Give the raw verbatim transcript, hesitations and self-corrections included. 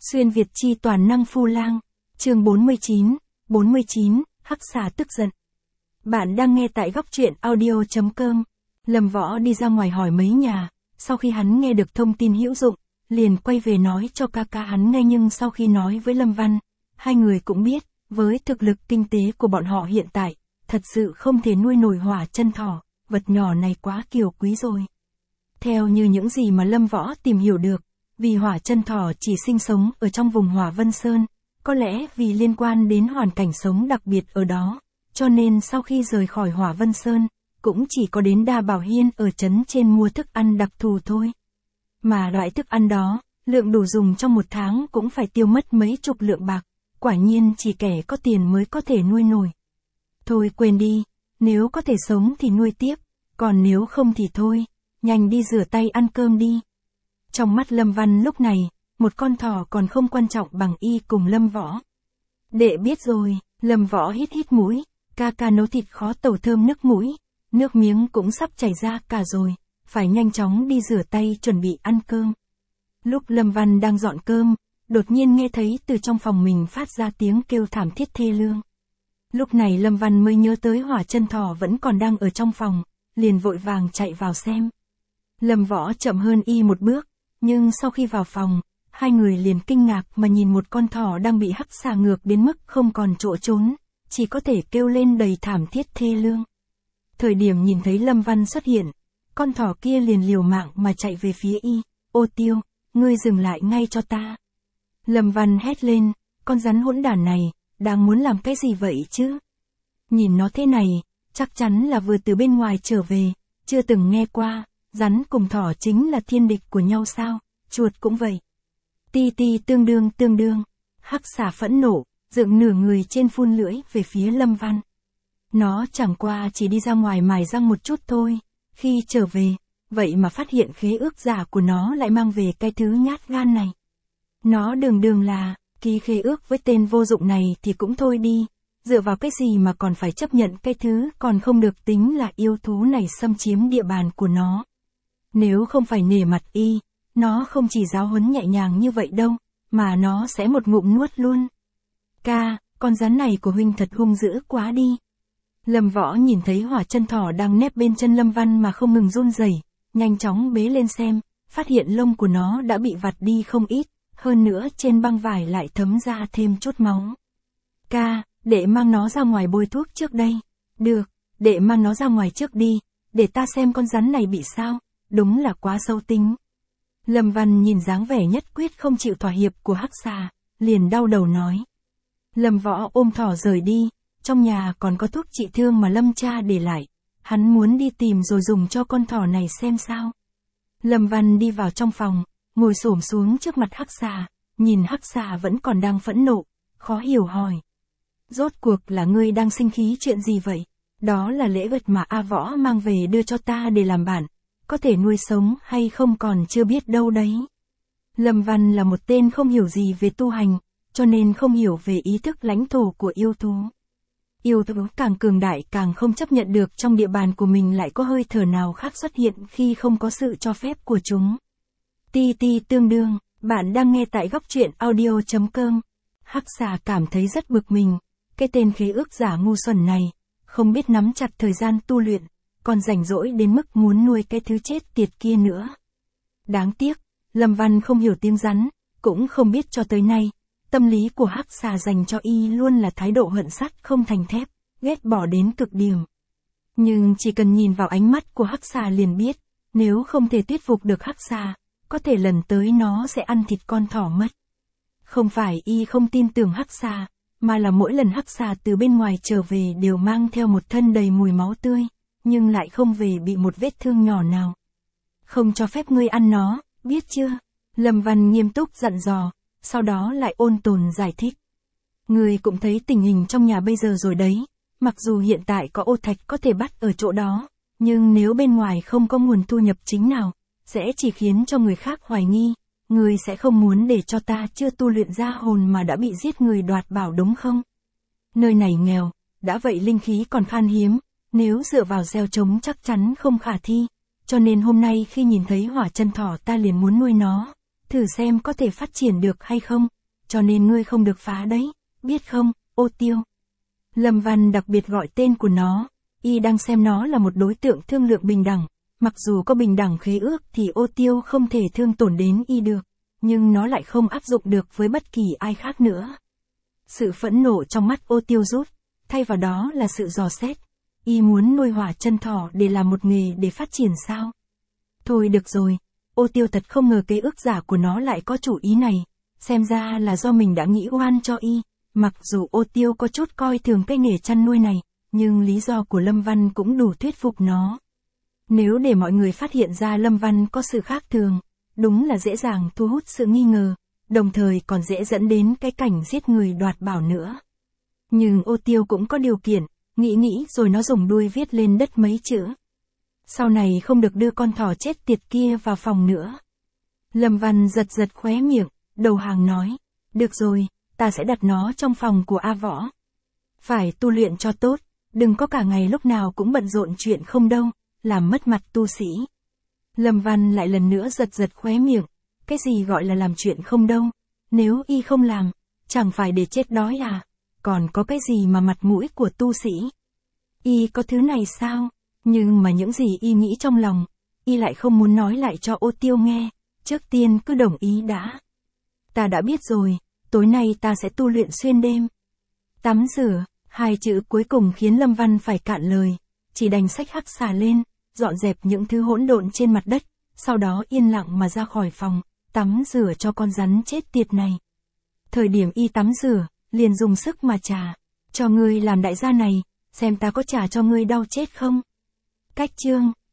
Xuyên Việt chi toàn năng Phu Lang, chương bốn mươi chín, bốn mươi chín, Hắc xà tức giận. Bạn đang nghe tại góc truyện audio chấm com. Lâm Võ đi ra ngoài hỏi mấy nhà, sau khi hắn nghe được thông tin hữu dụng, liền quay về nói cho ca ca hắn nghe, nhưng sau khi nói với Lâm Văn, hai người cũng biết, với thực lực kinh tế của bọn họ hiện tại, thật sự không thể nuôi nổi hỏa chân thỏ, vật nhỏ này quá kiều quý rồi. Theo như những gì mà Lâm Võ tìm hiểu được, vì hỏa chân thỏ chỉ sinh sống ở trong vùng Hỏa Vân Sơn, có lẽ vì liên quan đến hoàn cảnh sống đặc biệt ở đó, cho nên sau khi rời khỏi Hỏa Vân Sơn, cũng chỉ có đến Đa Bảo Hiên ở trấn trên mua thức ăn đặc thù thôi. Mà loại thức ăn đó, lượng đủ dùng trong một tháng cũng phải tiêu mất mấy chục lượng bạc, quả nhiên chỉ kẻ có tiền mới có thể nuôi nổi. Thôi quên đi, nếu có thể sống thì nuôi tiếp, còn nếu không thì thôi, nhanh đi rửa tay ăn cơm đi. Trong mắt Lâm Văn lúc này, một con thỏ còn không quan trọng bằng y cùng Lâm Võ. Đệ biết rồi, Lâm Võ hít hít mũi, ca ca nấu thịt kho tàu thơm nước mũi, nước miếng cũng sắp chảy ra cả rồi, phải nhanh chóng đi rửa tay chuẩn bị ăn cơm. Lúc Lâm Văn đang dọn cơm, đột nhiên nghe thấy từ trong phòng mình phát ra tiếng kêu thảm thiết thê lương. Lúc này Lâm Văn mới nhớ tới hỏa chân thỏ vẫn còn đang ở trong phòng, liền vội vàng chạy vào xem. Lâm Võ chậm hơn y một bước, nhưng sau khi vào phòng, hai người liền kinh ngạc mà nhìn một con thỏ đang bị hắc xà ngược đến mức không còn chỗ trốn, chỉ có thể kêu lên đầy thảm thiết thê lương. Thời điểm nhìn thấy Lâm Văn xuất hiện, con thỏ kia liền liều mạng mà chạy về phía y. Ô Tiêu, ngươi dừng lại ngay cho ta. Lâm Văn hét lên, con rắn hỗn đản này, đang muốn làm cái gì vậy chứ? Nhìn nó thế này, chắc chắn là vừa từ bên ngoài trở về, chưa từng nghe qua, rắn cùng thỏ chính là thiên địch của nhau sao, chuột cũng vậy. Ti ti tương đương tương đương, hắc xà phẫn nộ, dựng nửa người trên phun lưỡi về phía Lâm Văn. Nó chẳng qua chỉ đi ra ngoài mài răng một chút thôi, khi trở về, vậy mà phát hiện khế ước giả của nó lại mang về cái thứ nhát gan này. Nó đường đường là, ký khế ước với tên vô dụng này thì cũng thôi đi, dựa vào cái gì mà còn phải chấp nhận cái thứ còn không được tính là yêu thú này xâm chiếm địa bàn của nó. Nếu không phải nể mặt y, nó không chỉ giáo huấn nhẹ nhàng như vậy đâu, mà nó sẽ một ngụm nuốt luôn. Ca, con rắn này của huynh thật hung dữ quá đi. Lâm Võ nhìn thấy hỏa chân thỏ đang nép bên chân Lâm Văn mà không ngừng run rẩy, nhanh chóng bế lên xem, phát hiện lông của nó đã bị vặt đi không ít, hơn nữa trên băng vải lại thấm ra thêm chút máu. Ca, đệ mang nó ra ngoài bôi thuốc trước đây. Được, đệ mang nó ra ngoài trước đi, để ta xem con rắn này bị sao, đúng là quá sâu tính. Lâm Văn nhìn dáng vẻ nhất quyết không chịu thỏa hiệp của hắc xà, liền đau đầu nói. Lâm Võ ôm thỏ rời đi, trong nhà còn có thuốc trị thương mà Lâm cha để lại, hắn muốn đi tìm rồi dùng cho con thỏ này xem sao. Lâm Văn đi vào trong phòng, ngồi xổm xuống trước mặt hắc xà, nhìn hắc xà vẫn còn đang phẫn nộ, khó hiểu hỏi. Rốt cuộc là ngươi đang sinh khí chuyện gì vậy? Đó là lễ vật mà A Võ mang về đưa cho ta để làm bạn, có thể nuôi sống hay không còn chưa biết đâu đấy. Lâm Văn là một tên không hiểu gì về tu hành, cho nên không hiểu về ý thức lãnh thổ của yêu thú. Yêu thú càng cường đại càng không chấp nhận được trong địa bàn của mình lại có hơi thở nào khác xuất hiện khi không có sự cho phép của chúng. Ti ti tương đương, bạn đang nghe tại góc truyện audio chấm com. Hắc xà cảm thấy rất bực mình, cái tên khế ước giả ngu xuẩn này, không biết nắm chặt thời gian tu luyện, còn rảnh rỗi đến mức muốn nuôi cái thứ chết tiệt kia nữa. Đáng tiếc, Lâm Văn không hiểu tiếng rắn, cũng không biết cho tới nay, tâm lý của hắc xà dành cho y luôn là thái độ hận sắt không thành thép, ghét bỏ đến cực điểm. Nhưng chỉ cần nhìn vào ánh mắt của hắc xà liền biết, nếu không thể thuyết phục được hắc xà, có thể lần tới nó sẽ ăn thịt con thỏ mất. Không phải y không tin tưởng hắc xà, mà là mỗi lần hắc xà từ bên ngoài trở về đều mang theo một thân đầy mùi máu tươi, nhưng lại không về bị một vết thương nhỏ nào. Không cho phép ngươi ăn nó, biết chưa? Lâm Văn nghiêm túc dặn dò, sau đó lại ôn tồn giải thích. Ngươi cũng thấy tình hình trong nhà bây giờ rồi đấy, mặc dù hiện tại có ô thạch có thể bắt ở chỗ đó, nhưng nếu bên ngoài không có nguồn thu nhập chính nào, sẽ chỉ khiến cho người khác hoài nghi, ngươi sẽ không muốn để cho ta chưa tu luyện ra hồn mà đã bị giết người đoạt bảo đúng không? Nơi này nghèo, đã vậy linh khí còn khan hiếm, nếu dựa vào gieo trống chắc chắn không khả thi, cho nên hôm nay khi nhìn thấy hỏa chân thỏ ta liền muốn nuôi nó, thử xem có thể phát triển được hay không, cho nên ngươi không được phá đấy, biết không, Ô Tiêu. Lâm Văn đặc biệt gọi tên của nó, y đang xem nó là một đối tượng thương lượng bình đẳng, mặc dù có bình đẳng khế ước thì Ô Tiêu không thể thương tổn đến y được, nhưng nó lại không áp dụng được với bất kỳ ai khác nữa. Sự phẫn nộ trong mắt Ô Tiêu rút, thay vào đó là sự dò xét. Y muốn nuôi hỏa chân thỏ để làm một nghề để phát triển sao? Thôi được rồi, Ô Tiêu thật không ngờ kế ước giả của nó lại có chủ ý này, xem ra là do mình đã nghĩ oan cho y, mặc dù Ô Tiêu có chút coi thường cái nghề chăn nuôi này, nhưng lý do của Lâm Văn cũng đủ thuyết phục nó. Nếu để mọi người phát hiện ra Lâm Văn có sự khác thường, đúng là dễ dàng thu hút sự nghi ngờ, đồng thời còn dễ dẫn đến cái cảnh giết người đoạt bảo nữa. Nhưng Ô Tiêu cũng có điều kiện, nghĩ nghĩ rồi nó dùng đuôi viết lên đất mấy chữ. Sau này không được đưa con thỏ chết tiệt kia vào phòng nữa. Lâm Văn giật giật khóe miệng, đầu hàng nói, được rồi, ta sẽ đặt nó trong phòng của A Võ. Phải tu luyện cho tốt, đừng có cả ngày lúc nào cũng bận rộn chuyện không đâu, làm mất mặt tu sĩ. Lâm Văn lại lần nữa giật giật khóe miệng, cái gì gọi là làm chuyện không đâu, nếu y không làm, chẳng phải để chết đói à, còn có cái gì mà mặt mũi của tu sĩ. Y có thứ này sao, nhưng mà những gì y nghĩ trong lòng, y lại không muốn nói lại cho Ô Tiêu nghe, trước tiên cứ đồng ý đã. Ta đã biết rồi, tối nay ta sẽ tu luyện xuyên đêm. Tắm rửa, hai chữ cuối cùng khiến Lâm Văn phải cạn lời, chỉ đành xách hắc xà lên, dọn dẹp những thứ hỗn độn trên mặt đất, sau đó yên lặng mà ra khỏi phòng, tắm rửa cho con rắn chết tiệt này. Thời điểm y tắm rửa, liền dùng sức mà trả, cho ngươi làm đại gia này, xem ta có trả cho ngươi đau chết không. Cách chương